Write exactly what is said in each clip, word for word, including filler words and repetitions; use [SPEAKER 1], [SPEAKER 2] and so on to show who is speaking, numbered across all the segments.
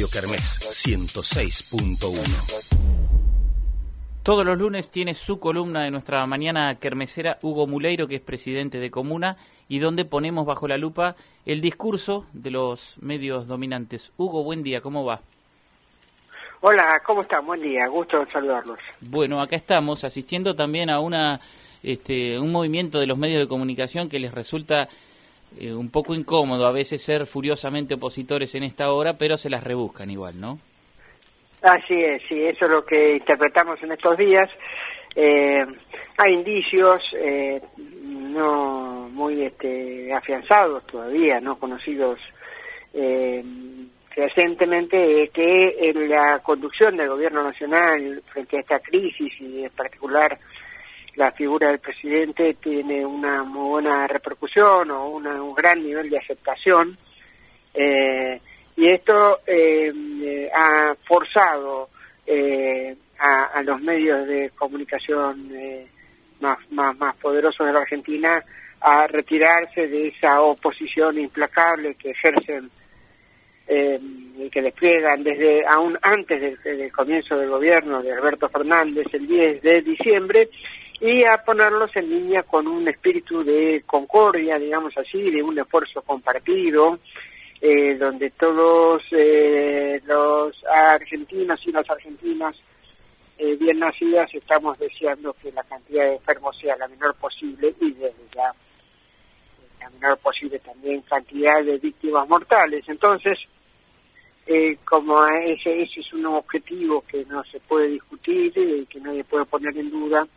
[SPEAKER 1] Radio Kermés ciento seis punto uno.
[SPEAKER 2] Todos los lunes tiene su columna de nuestra mañana kermesera Hugo Muleiro, que es presidente de Comuna, y donde ponemos bajo la lupa el discurso de los medios dominantes. Hugo, buen día, ¿cómo va?
[SPEAKER 3] Hola, ¿cómo están? Buen día, gusto en saludarlos.
[SPEAKER 2] Bueno, acá estamos asistiendo también a una este, un movimiento de los medios de comunicación que les resulta eh, un poco incómodo a veces ser furiosamente opositores en esta hora, pero se las rebuscan igual, ¿no?
[SPEAKER 3] Así es, sí, eso es lo que interpretamos en estos días. Eh, hay indicios eh, no muy este, afianzados todavía, no conocidos eh, recientemente, que en la conducción del gobierno nacional frente a esta crisis y en particular la figura del presidente tiene una muy buena repercusión o una, un gran nivel de aceptación. Eh, Y esto eh, eh, ha forzado eh, a, a los medios de comunicación eh, más, más, más poderosos de la Argentina a retirarse de esa oposición implacable que ejercen eh, y que despliegan desde aún antes del, del comienzo del gobierno de Alberto Fernández el diez de diciembre, y a ponerlos en línea con un espíritu de concordia, digamos así, de un esfuerzo compartido, Eh, donde todos eh, los argentinos y las argentinas eh, bien nacidas estamos deseando que la cantidad de enfermos sea la menor posible y desde ya la menor posible también cantidad de víctimas mortales. Entonces, eh, como ese, ese es un objetivo que no se puede discutir y eh, que nadie puede poner en duda,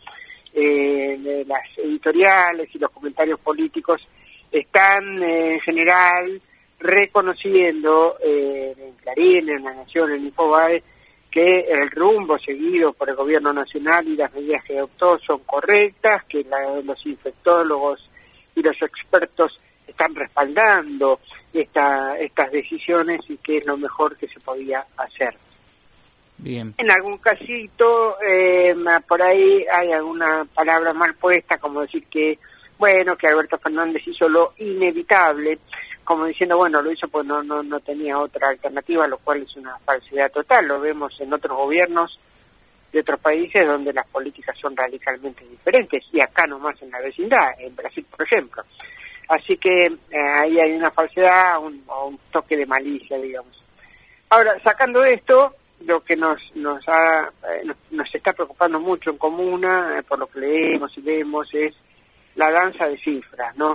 [SPEAKER 3] eh, las editoriales y los comentarios políticos están eh, en general reconociendo eh, en Clarín, en La Nación, en Infobae, que el rumbo seguido por el gobierno nacional y las medidas que adoptó son correctas, que la, los infectólogos y los expertos están respaldando esta, estas decisiones y que es lo mejor que se podía hacer.
[SPEAKER 2] Bien. En
[SPEAKER 3] algún casito, eh, por ahí hay alguna palabra mal puesta, como decir que, bueno, que Alberto Fernández hizo lo inevitable, como diciendo, bueno, lo hizo pues no, no, no tenía otra alternativa, lo cual es una falsedad total. Lo vemos en otros gobiernos de otros países donde las políticas son radicalmente diferentes, y acá nomás en la vecindad, en Brasil, por ejemplo. Así que eh, ahí hay una falsedad, un, o un toque de malicia, digamos. Ahora, sacando esto, lo que nos nos, ha, eh, nos, nos está preocupando mucho en Comuna, eh, por lo que leemos y vemos, es la danza de cifras, ¿no?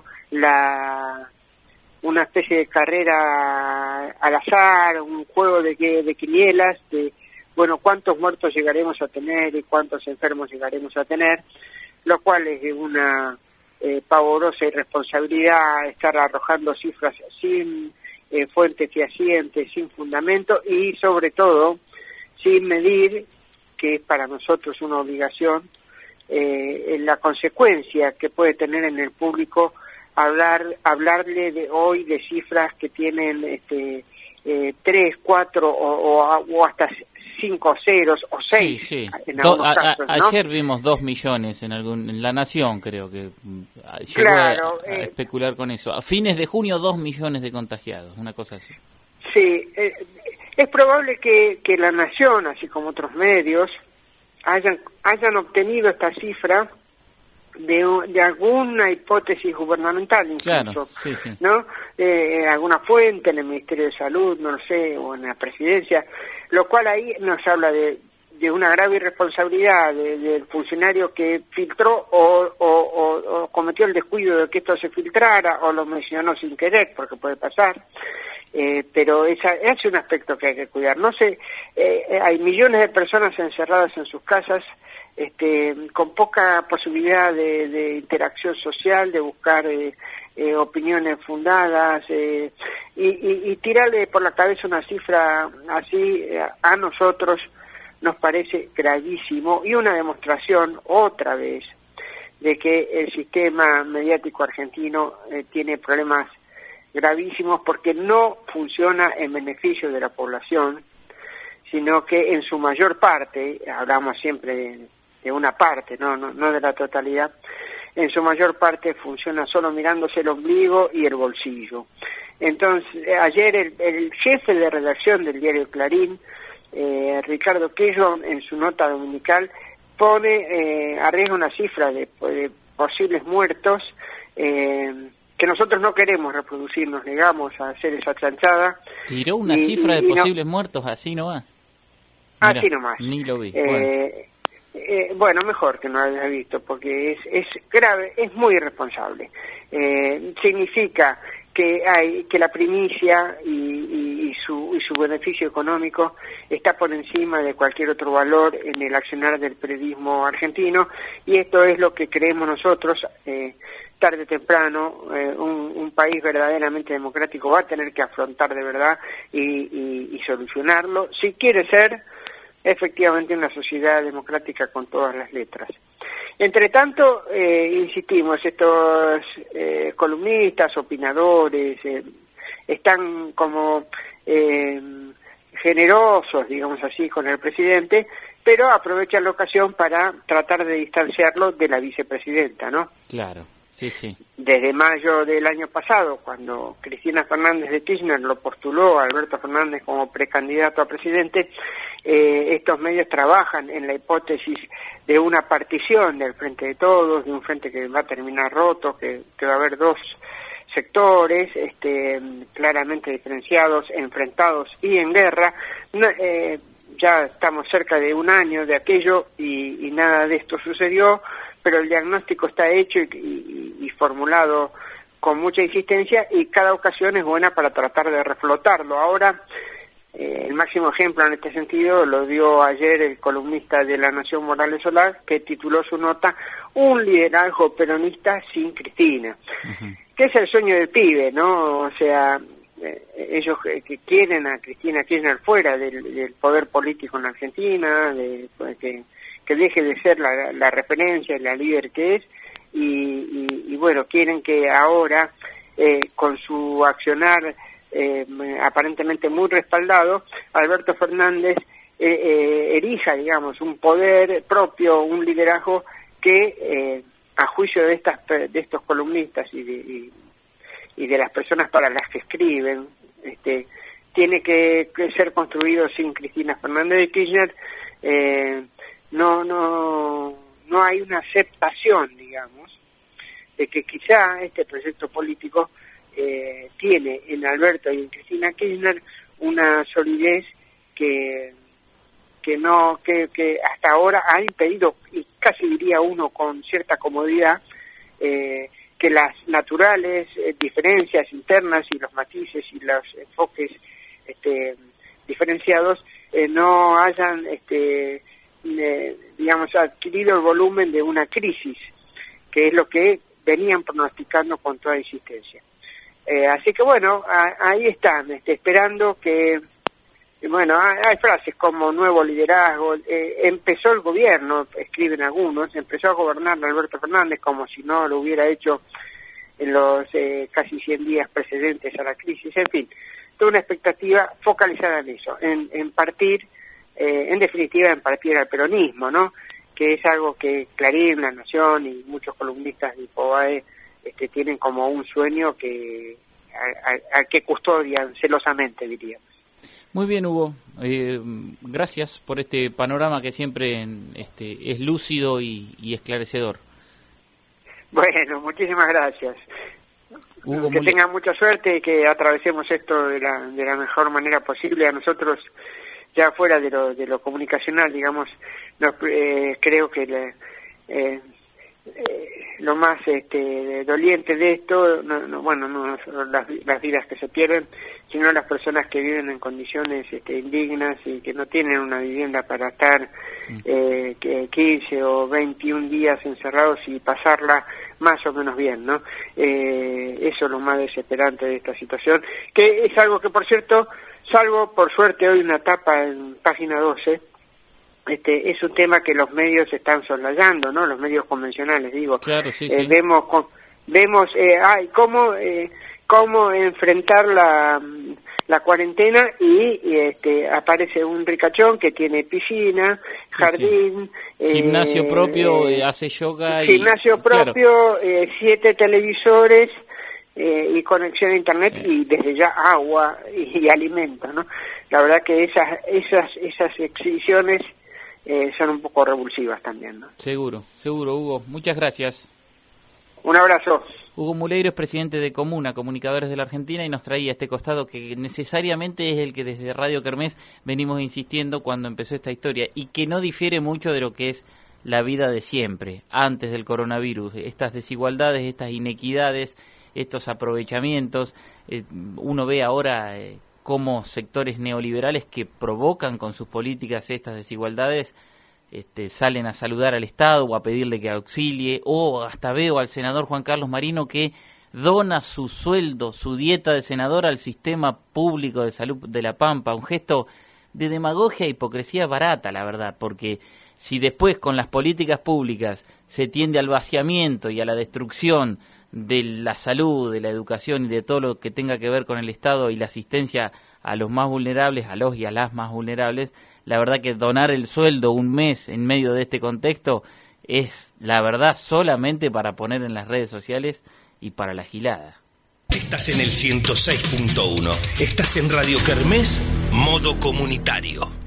[SPEAKER 3] La una especie de carrera al azar, un juego de, de quinielas, de, bueno, cuántos muertos llegaremos a tener y cuántos enfermos llegaremos a tener, lo cual es de una eh, pavorosa irresponsabilidad estar arrojando cifras sin eh, fuentes fehacientes, sin fundamento y sobre todo sin medir, que es para nosotros una obligación, eh, en la consecuencia que puede tener en el público hablar hablarle de hoy de cifras que tienen este eh, tres, cuatro o, o, o hasta cinco ceros o seis.
[SPEAKER 2] Sí, sí.
[SPEAKER 3] En
[SPEAKER 2] Do,
[SPEAKER 3] algunos
[SPEAKER 2] a,
[SPEAKER 3] casos,
[SPEAKER 2] a,
[SPEAKER 3] ¿no?
[SPEAKER 2] Ayer vimos dos millones en algún en La Nación, creo que llegó
[SPEAKER 3] claro,
[SPEAKER 2] a, a
[SPEAKER 3] eh,
[SPEAKER 2] especular con eso. A fines de junio, dos millones de contagiados, una cosa así.
[SPEAKER 3] Sí, eh, es probable que, que La Nación, así como otros medios, hayan hayan obtenido esta cifra de, de alguna hipótesis gubernamental incluso,
[SPEAKER 2] claro, sí, sí.
[SPEAKER 3] ¿no? Eh, alguna fuente en el Ministerio de Salud, no sé, o en la Presidencia, lo cual ahí nos habla de, de una grave irresponsabilidad de, del funcionario que filtró o, o, o, o cometió el descuido de que esto se filtrara o lo mencionó sin querer, porque puede pasar. Eh, pero esa, es un aspecto que hay que cuidar. No sé, eh, hay millones de personas encerradas en sus casas, este, con poca posibilidad de, de interacción social, de buscar eh, eh, opiniones fundadas, eh, y, y, y tirarle por la cabeza una cifra así eh, a nosotros nos parece gravísimo, y una demostración otra vez de que el sistema mediático argentino eh, tiene problemas gravísimos porque no funciona en beneficio de la población, sino que en su mayor parte, hablamos siempre de, de una parte, no, no, no de la totalidad, en su mayor parte funciona solo mirándose el ombligo y el bolsillo. Entonces, ayer el, el jefe de redacción del diario Clarín, eh, Ricardo Quello, en su nota dominical, pone eh, a riesgo una cifra de, de posibles muertos, eh, que nosotros no queremos reproducir, nos negamos a hacer esa chanchada.
[SPEAKER 2] ¿Tiró una
[SPEAKER 3] y,
[SPEAKER 2] cifra
[SPEAKER 3] y,
[SPEAKER 2] de
[SPEAKER 3] y
[SPEAKER 2] posibles
[SPEAKER 3] no,
[SPEAKER 2] muertos así nomás?
[SPEAKER 3] Así
[SPEAKER 2] Mira,
[SPEAKER 3] nomás.
[SPEAKER 2] Ni lo vi.
[SPEAKER 3] Eh,
[SPEAKER 2] bueno.
[SPEAKER 3] Eh, bueno, mejor que no lo haya visto, porque es, es grave, es muy irresponsable. Eh, significa que hay que la primicia y, y, y, su, y su beneficio económico está por encima de cualquier otro valor en el accionar del periodismo argentino, y esto es lo que creemos nosotros. Eh, tarde o temprano, eh, un, un país verdaderamente democrático va a tener que afrontar de verdad y, y, y solucionarlo, si quiere ser efectivamente una sociedad democrática con todas las letras. Entre tanto, eh, insistimos, estos eh, columnistas, opinadores, eh, están como eh, generosos, digamos así, con el presidente, pero aprovechan la ocasión para tratar de distanciarlo de la vicepresidenta, ¿no?
[SPEAKER 2] Claro, sí, sí.
[SPEAKER 3] Desde mayo del año pasado, cuando Cristina Fernández de Kirchner lo postuló a Alberto Fernández como precandidato a presidente, eh, estos medios trabajan en la hipótesis de una partición del Frente de Todos, de un frente que va a terminar roto, que, que va a haber dos sectores este, claramente diferenciados, enfrentados y en guerra. No, eh, ya estamos cerca de un año de aquello y, y nada de esto sucedió, pero el diagnóstico está hecho y, y, y formulado con mucha insistencia, y cada ocasión es buena para tratar de reflotarlo. Ahora, eh, el máximo ejemplo en este sentido lo dio ayer el columnista de La Nación, Morales Solá, que tituló su nota "Un liderazgo peronista sin Cristina", uh-huh. que es el sueño del pibe, ¿no? O sea, eh, ellos que, que quieren a Cristina Kirchner fuera del, del poder político en Argentina, de, pues, que que deje de ser la, la referencia, la líder que es, y, y, y bueno, quieren que ahora, eh, con su accionar eh, aparentemente muy respaldado, Alberto Fernández eh, eh, erija, digamos, un poder propio, un liderazgo que, eh, a juicio de estas de estos columnistas y de, y, y de las personas para las que escriben, este, tiene que, que ser construido sin Cristina Fernández de Kirchner. eh, No, no, no hay una aceptación, digamos, de que quizá este proyecto político eh, tiene en Alberto y en Cristina Kirchner una solidez que que no que, que hasta ahora ha impedido, y casi diría uno con cierta comodidad, eh, que las naturales eh, diferencias internas y los matices y los enfoques este, diferenciados eh, no hayan este Eh, digamos, adquirido el volumen de una crisis, que es lo que venían pronosticando con toda insistencia. Eh, así que bueno, a, ahí están, este, esperando que, bueno, hay, hay frases como nuevo liderazgo, eh, empezó el gobierno, escriben algunos, empezó a gobernar Alberto Fernández como si no lo hubiera hecho en los eh, casi cien días precedentes a la crisis, en fin, toda una expectativa focalizada en eso, en, en partir Eh, en definitiva, en partir al peronismo, ¿no? Que es algo que Clarín, La Nación y muchos columnistas de Infobae este, tienen como un sueño que a, a, a que custodian celosamente, diríamos.
[SPEAKER 2] Muy bien, Hugo. Eh, gracias por este panorama que siempre este, es lúcido y, y esclarecedor.
[SPEAKER 3] Bueno, muchísimas gracias. Hugo, que tengan mucha suerte y que atravesemos esto de la, de la mejor manera posible. A nosotros, ya fuera de lo, de lo comunicacional, digamos, nos, eh, creo que le, eh, eh, lo más este, doliente de esto, no, no, bueno, no son las, las vidas que se pierden, sino las personas que viven en condiciones este, indignas y que no tienen una vivienda para estar eh, que quince o veintiún días encerrados y pasarla más o menos bien, ¿no? Eh, eso es lo más desesperante de esta situación, que es algo que, por cierto, salvo por suerte hoy una tapa en página doce, este, es un tema que los medios están soslayando, ¿no? Los medios convencionales, digo.
[SPEAKER 2] Claro, sí,
[SPEAKER 3] eh,
[SPEAKER 2] sí.
[SPEAKER 3] Vemos, vemos, eh, ay, cómo, eh, cómo enfrentar la, la cuarentena y, y este, aparece un ricachón que tiene piscina, jardín,
[SPEAKER 2] sí, sí. Gimnasio
[SPEAKER 3] eh,
[SPEAKER 2] propio, eh, hace yoga.
[SPEAKER 3] Gimnasio
[SPEAKER 2] y,
[SPEAKER 3] propio,
[SPEAKER 2] claro.
[SPEAKER 3] eh, siete televisores. eh, y conexión a internet sí. y desde ya agua y, y alimento, ¿no? La verdad que esas esas esas exhibiciones eh, son un poco revulsivas también, ¿no?
[SPEAKER 2] Seguro, seguro, Hugo. Muchas gracias.
[SPEAKER 3] Un abrazo.
[SPEAKER 2] Hugo Muleiro es presidente de Comuna, Comunicadores de la Argentina, y nos traía este costado que necesariamente es el que desde Radio Kermés venimos insistiendo cuando empezó esta historia y que no difiere mucho de lo que es la vida de siempre, antes del coronavirus. Estas desigualdades, estas inequidades, estos aprovechamientos, eh, uno ve ahora eh, cómo sectores neoliberales que provocan con sus políticas estas desigualdades Este, salen a saludar al Estado o a pedirle que auxilie, o hasta veo al senador Juan Carlos Marino que dona su sueldo, su dieta de senador al sistema público de salud de La Pampa, un gesto de demagogia e hipocresía barata, la verdad, porque si después con las políticas públicas se tiende al vaciamiento y a la destrucción de la salud, de la educación y de todo lo que tenga que ver con el Estado y la asistencia a los más vulnerables, a los y a las más vulnerables, la verdad que donar el sueldo un mes en medio de este contexto es, la verdad, solamente para poner en las redes sociales y para la gilada.
[SPEAKER 1] Estás en el ciento seis punto uno. Estás en Radio Kermés, modo comunitario.